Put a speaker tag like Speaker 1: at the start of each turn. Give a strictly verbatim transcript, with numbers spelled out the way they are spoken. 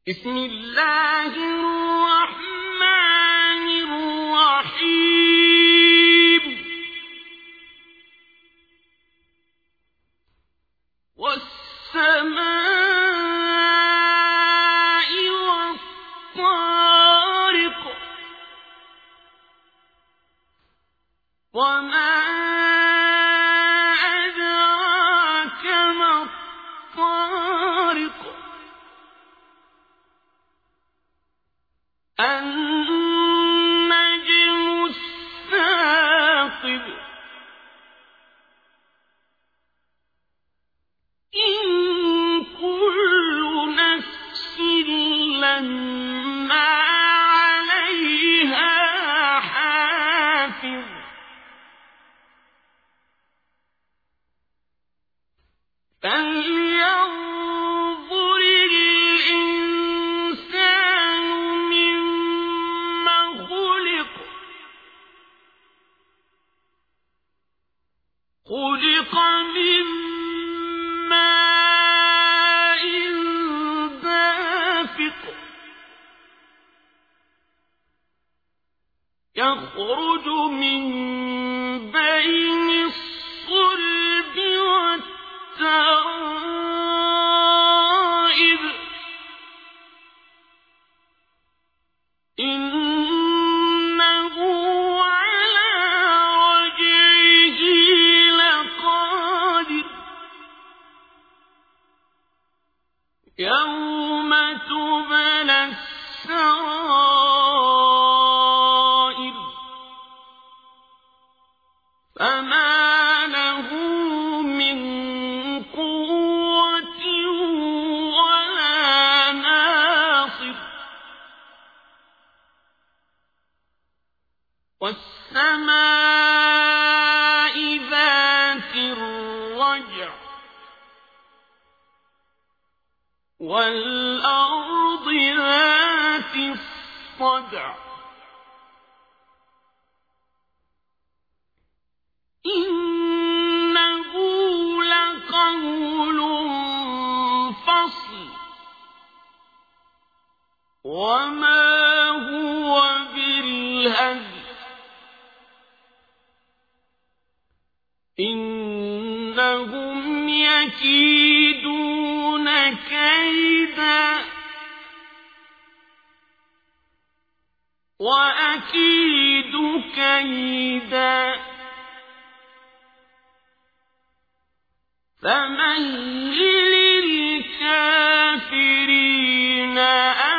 Speaker 1: بسم الله الرحمن الرحيم والسماء والطارق وما أدراك ما الطارق النجم الثاقب إن كل نفس لما عليها حافظ فلينظر الإنسان مما خلق خلق من ماء دافق يخرج من بين الصلب والترائب إنه على رجعه لقادر يوم تبلى السرائر فما له من قوة ولا ناصر والسماء ذات الرجع والأرض ذات الصدع إنه لقول فصل وما هو بالهزل إنهم يكيدون كيدا وأكيد كيدا فمهل الكافرين